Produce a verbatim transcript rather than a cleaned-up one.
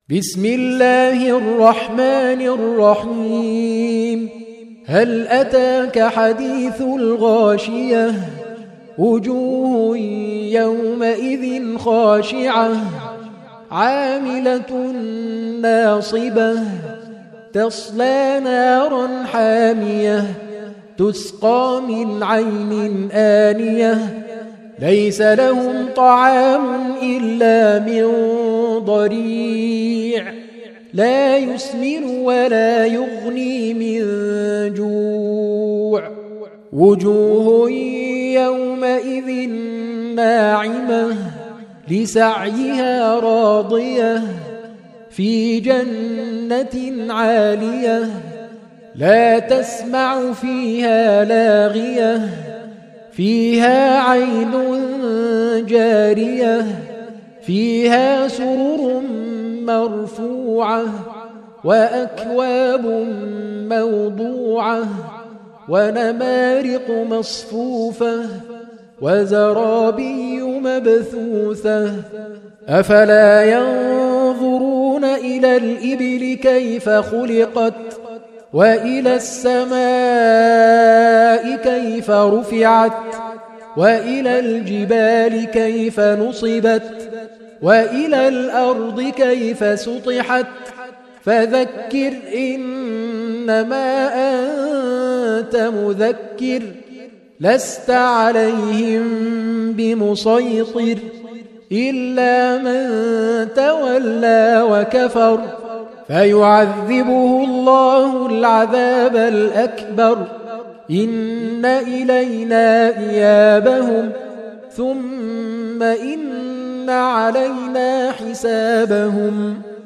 بسم الله الرحمن الرحيم. هل أتاك حديث الغاشية؟ وجوه يومئذ خاشعة عاملة ناصبة تصلى نارا حامية تسقى من عين آنية ليس لهم طعام إلا من ضريع لا يسمن ولا يغني من جوع. وجوه يومئذ ناعمة لسعيها راضية في جنة عالية لا تسمع فيها لاغية فيها عين جارية فيها سرر مرفوعة وأكواب موضوعة ونمارق مصفوفة وزرابي مبثوثة. أفلا ينظرون إلى الإبل كيف خلقت وإلى السماء كيف رفعت وإلى الجبال كيف نصبت وإلى الأرض كيف سطحت فذكر إنما أنت مذكر لست عليهم بمسيطر إلا من تولى وكفر فيعذبه الله العذاب الأكبر إن إلينا إيابهم ثم إن علينا حسابهم.